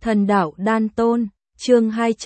Thần đạo đan tôn, chương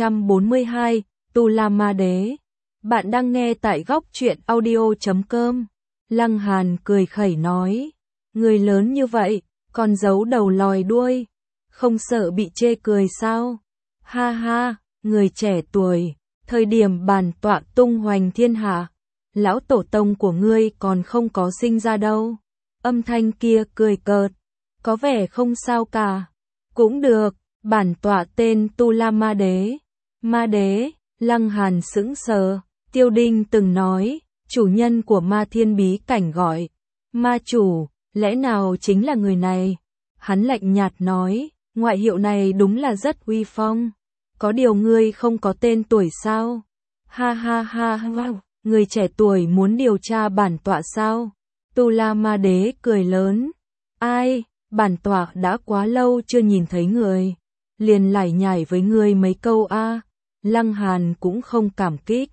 242, Tu La Ma Đế. Bạn đang nghe tại góc truyện audio.com. Lăng Hàn cười khẩy nói, người lớn như vậy, còn giấu đầu lòi đuôi, không sợ bị chê cười sao? Ha ha, người trẻ tuổi, thời điểm bản tọa tung hoành thiên hạ, lão tổ tông của ngươi còn không có sinh ra đâu. Âm thanh kia cười cợt, có vẻ không sao cả. Cũng được, bản tọa tên Tu La Ma Đế. Ma Đế, Lăng Hàn sững sờ, Tiêu Đinh từng nói, chủ nhân của Ma Thiên bí cảnh gọi, ma chủ, lẽ nào chính là người này? Hắn lạnh nhạt nói, ngoại hiệu này đúng là rất uy phong. Có điều ngươi không có tên tuổi sao? Ha ha ha ha, người trẻ tuổi muốn điều tra bản tọa sao? Tu La Ma Đế cười lớn, ai, bản tọa đã quá lâu chưa nhìn thấy người, liền lải nhải với người mấy câu a. Lăng Hàn cũng không cảm kích.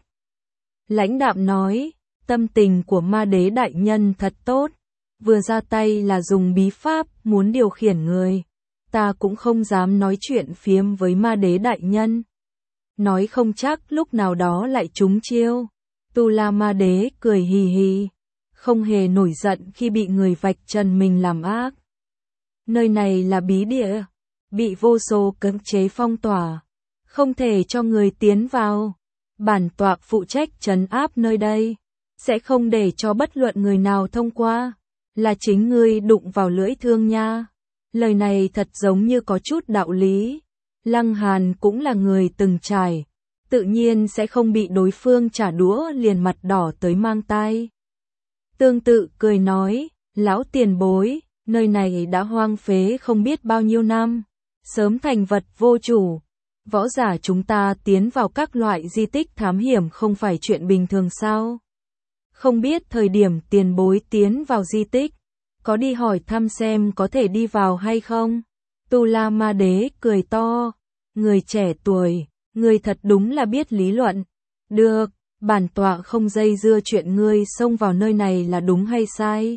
Lãnh đạm nói, tâm tình của Ma Đế đại nhân thật tốt, vừa ra tay là dùng bí pháp muốn điều khiển người. Ta cũng không dám nói chuyện phiếm với Ma Đế đại nhân. Nói không chắc lúc nào đó lại trúng chiêu. Tu La Ma Đế cười hì hì, không hề nổi giận khi bị người vạch trần mình làm ác. Nơi này là bí địa, bị vô số cấm chế phong tỏa, không thể cho người tiến vào. Bản tọa phụ trách trấn áp nơi đây, sẽ không để cho bất luận người nào thông qua. Là chính ngươi đụng vào lưỡi thương nha. Lời này thật giống như có chút đạo lý. Lăng Hàn cũng là người từng trải, tự nhiên sẽ không bị đối phương trả đũa liền mặt đỏ tới mang tai. Tương tự cười nói, lão tiền bối, nơi này đã hoang phế không biết bao nhiêu năm, sớm thành vật vô chủ. Võ giả chúng ta tiến vào các loại di tích thám hiểm không phải chuyện bình thường sao? Không biết thời điểm tiền bối tiến vào di tích, có đi hỏi thăm xem có thể đi vào hay không? Tu La Ma Đế cười to, người trẻ tuổi, người thật đúng là biết lý luận. Được, bản tọa không dây dưa chuyện ngươi xông vào nơi này là đúng hay sai.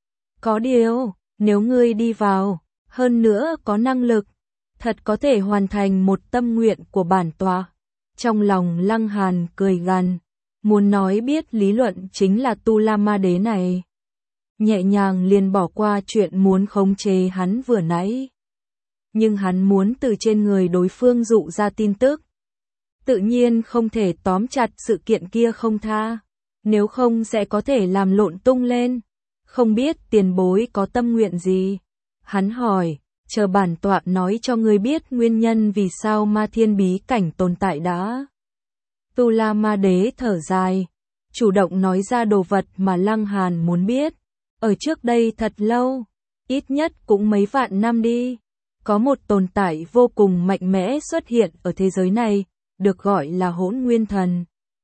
Có điều, nếu ngươi đi vào, hơn nữa có năng lực, thật có thể hoàn thành một tâm nguyện của bản tọa. Trong lòng Lăng Hàn cười gằn, muốn nói biết lý luận chính là Tu La Ma Đế này. Nhẹ nhàng liền bỏ qua chuyện muốn khống chế hắn vừa nãy. Nhưng hắn muốn từ trên người đối phương dụ ra tin tức. Tự nhiên không thể tóm chặt sự kiện kia không tha, nếu không sẽ có thể làm lộn tung lên. Không biết tiền bối có tâm nguyện gì? Hắn hỏi, chờ bản tọa nói cho ngươi biết nguyên nhân vì sao Ma Thiên bí cảnh tồn tại đã. Tu La Ma Đế thở dài, chủ động nói ra đồ vật mà Lăng Hàn muốn biết. Ở trước đây thật lâu, ít nhất cũng mấy vạn năm đi, có một tồn tại vô cùng mạnh mẽ xuất hiện ở thế giới này, được gọi là Hỗn Nguyên Thần.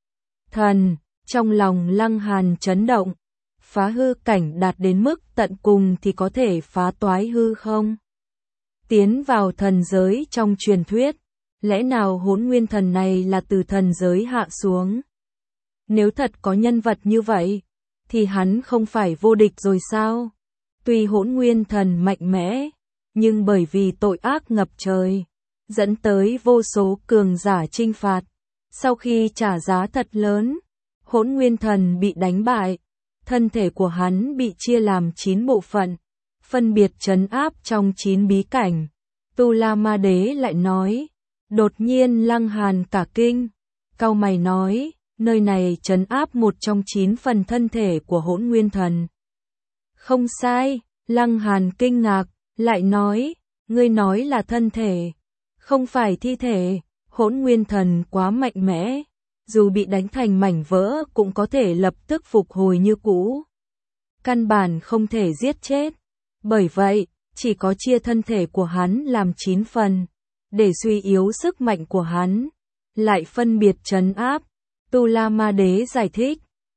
Thần, trong lòng Lăng Hàn chấn động, phá hư cảnh đạt đến mức tận cùng thì có thể phá toái hư không? Tiến vào thần giới trong truyền thuyết, lẽ nào Hỗn Nguyên Thần này là từ thần giới hạ xuống? Nếu thật có nhân vật như vậy, thì hắn không phải vô địch rồi sao? Tuy Hỗn Nguyên Thần mạnh mẽ, nhưng bởi vì tội ác ngập trời, dẫn tới vô số cường giả chinh phạt. Sau khi trả giá thật lớn, Hỗn Nguyên Thần bị đánh bại, thân thể của hắn bị chia làm 9 bộ phận, phân biệt trấn áp trong 9 bí cảnh. Tu La Ma Đế lại nói, đột nhiên Lăng Hàn cả kinh, cau mày nói, nơi này trấn áp một trong 9 phần thân thể của Hỗn Nguyên Thần. Không sai, Lăng Hàn kinh ngạc, lại nói, ngươi nói là thân thể, không phải thi thể. Hỗn Nguyên Thần quá mạnh mẽ, dù bị đánh thành mảnh vỡ cũng có thể lập tức phục hồi như cũ. Căn bản không thể giết chết, bởi vậy, chỉ có chia thân thể của hắn làm 9 phần, để suy yếu sức mạnh của hắn, lại phân biệt trấn áp. Tu La Ma Đế giải thích,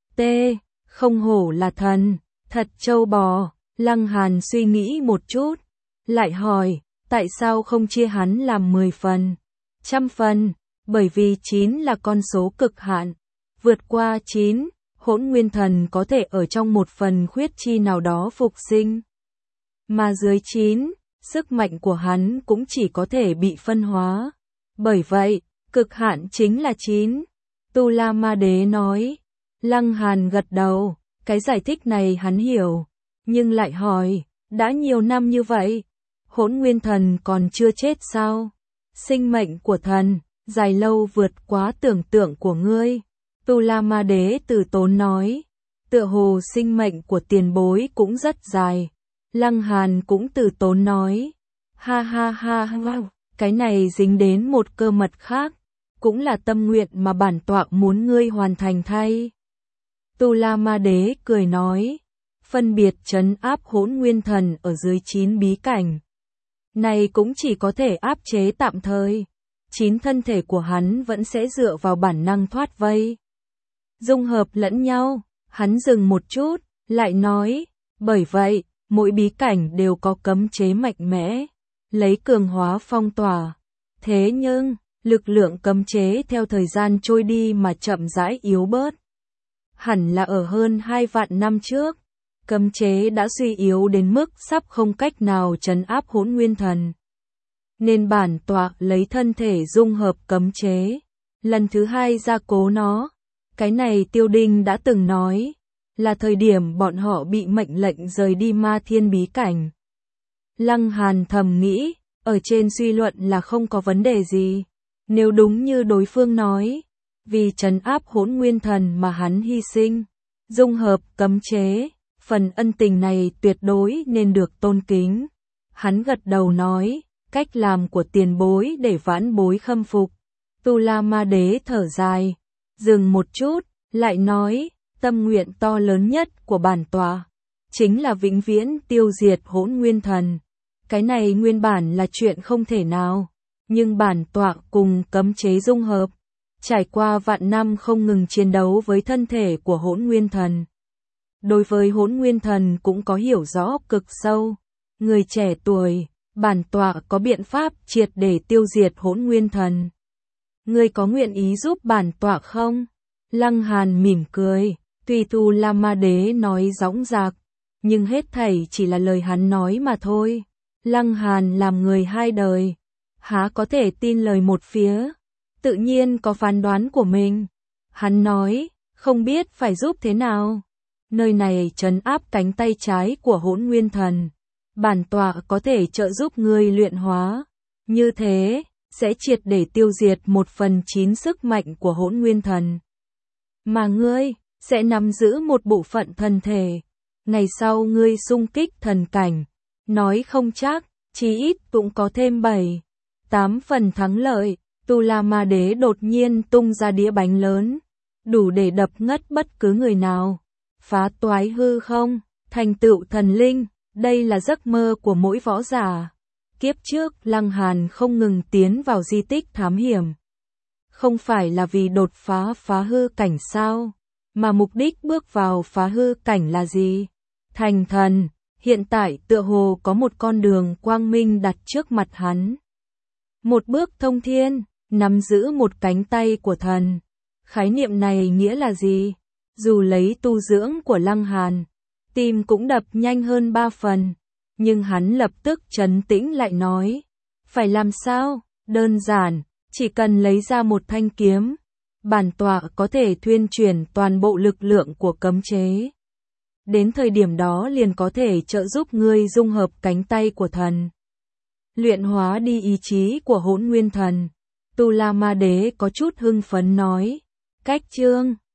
không hổ là thần, thật trâu bò. Lăng Hàn suy nghĩ một chút, lại hỏi, tại sao không chia hắn làm 10 phần, 100 phần? Bởi vì 9 là con số cực hạn, vượt qua 9, Hỗn Nguyên Thần có thể ở trong một phần khuyết chi nào đó phục sinh. Mà dưới 9, sức mạnh của hắn cũng chỉ có thể bị phân hóa. Bởi vậy, cực hạn chính là 9. Tu La Ma Đế nói. Lăng Hàn gật đầu, cái giải thích này hắn hiểu, nhưng lại hỏi, đã nhiều năm như vậy, Hỗn Nguyên Thần còn chưa chết sao? Sinh mệnh của thần, dài lâu vượt quá tưởng tượng của ngươi. Tu La Ma Đế từ tốn nói, tựa hồ sinh mệnh của tiền bối cũng rất dài. Lăng Hàn cũng từ tốn nói, ha ha ha ha, cái này dính đến một cơ mật khác, cũng là tâm nguyện mà bản tọa muốn ngươi hoàn thành thay. Tu La Ma Đế cười nói, phân biệt trấn áp Hỗn Nguyên Thần ở dưới 9 bí cảnh. Này cũng chỉ có thể áp chế tạm thời. 9 thân thể của hắn vẫn sẽ dựa vào bản năng thoát vây. Dung hợp lẫn nhau, hắn dừng một chút, lại nói, bởi vậy, mỗi bí cảnh đều có cấm chế mạnh mẽ, lấy cường hóa phong tỏa. Thế nhưng, lực lượng cấm chế theo thời gian trôi đi mà chậm rãi yếu bớt. Hẳn là ở hơn 2 vạn năm trước, cấm chế đã suy yếu đến mức sắp không cách nào trấn áp Hỗn Nguyên Thần. Nên bản tọa lấy thân thể dung hợp cấm chế, lần thứ 2 gia cố nó. Cái này Tiêu Đinh đã từng nói, là thời điểm bọn họ bị mệnh lệnh rời đi Ma Thiên bí cảnh. Lăng Hàn thầm nghĩ, ở trên suy luận là không có vấn đề gì. Nếu đúng như đối phương nói, vì trấn áp Hỗn Nguyên Thần mà hắn hy sinh, dung hợp cấm chế, phần ân tình này tuyệt đối nên được tôn kính. Hắn gật đầu nói, cách làm của tiền bối để vãn bối khâm phục. Tu La Ma Đế thở dài, dừng một chút, lại nói, tâm nguyện to lớn nhất của bản tọa chính là vĩnh viễn tiêu diệt Hỗn Nguyên Thần. Cái này nguyên bản là chuyện không thể nào, nhưng bản tọa cùng cấm chế dung hợp, trải qua vạn năm không ngừng chiến đấu với thân thể của Hỗn Nguyên Thần. Đối với Hỗn Nguyên Thần cũng có hiểu rõ cực sâu. Người trẻ tuổi, bản tọa có biện pháp triệt để tiêu diệt Hỗn Nguyên Thần. Ngươi có nguyện ý giúp bản tọa không? Lăng Hàn mỉm cười, tuy Tu La Ma Đế nói dõng dạc, nhưng hết thảy chỉ là lời hắn nói mà thôi. Lăng Hàn làm người 2 đời, há có thể tin lời một phía, tự nhiên có phán đoán của mình. Hắn nói, không biết phải giúp thế nào. Nơi này trấn áp cánh tay trái của Hỗn Nguyên Thần, bản tọa có thể trợ giúp ngươi luyện hóa. Như thế, sẽ triệt để tiêu diệt 1/9 sức mạnh của Hỗn Nguyên Thần. Mà ngươi, sẽ nắm giữ một bộ phận thân thể. Ngày sau ngươi xung kích thần cảnh, nói không chắc, chí ít cũng có thêm 7-8 phần thắng lợi. Tu La Ma Đế đột nhiên tung ra đĩa bánh lớn, đủ để đập ngất bất cứ người nào. Phá toái hư không, thành tựu thần linh, đây là giấc mơ của mỗi võ giả. Kiếp trước, Lăng Hàn không ngừng tiến vào di tích thám hiểm. Không phải là vì đột phá phá hư cảnh sao, mà mục đích bước vào phá hư cảnh là gì? Thành thần, hiện tại tựa hồ có một con đường quang minh đặt trước mặt hắn. Một bước thông thiên, nắm giữ một cánh tay của thần. Khái niệm này nghĩa là gì? Dù lấy tu dưỡng của Lăng Hàn, tim cũng đập nhanh hơn 3 phần, nhưng hắn lập tức trấn tĩnh lại nói, phải làm sao? Đơn giản, chỉ cần lấy ra một thanh kiếm, bản tọa có thể thuyên chuyển toàn bộ lực lượng của cấm chế. Đến thời điểm đó liền có thể trợ giúp ngươi dung hợp cánh tay của thần, luyện hóa đi ý chí của Hỗn Nguyên Thần. Tu La Ma Đế có chút hưng phấn nói, cách chương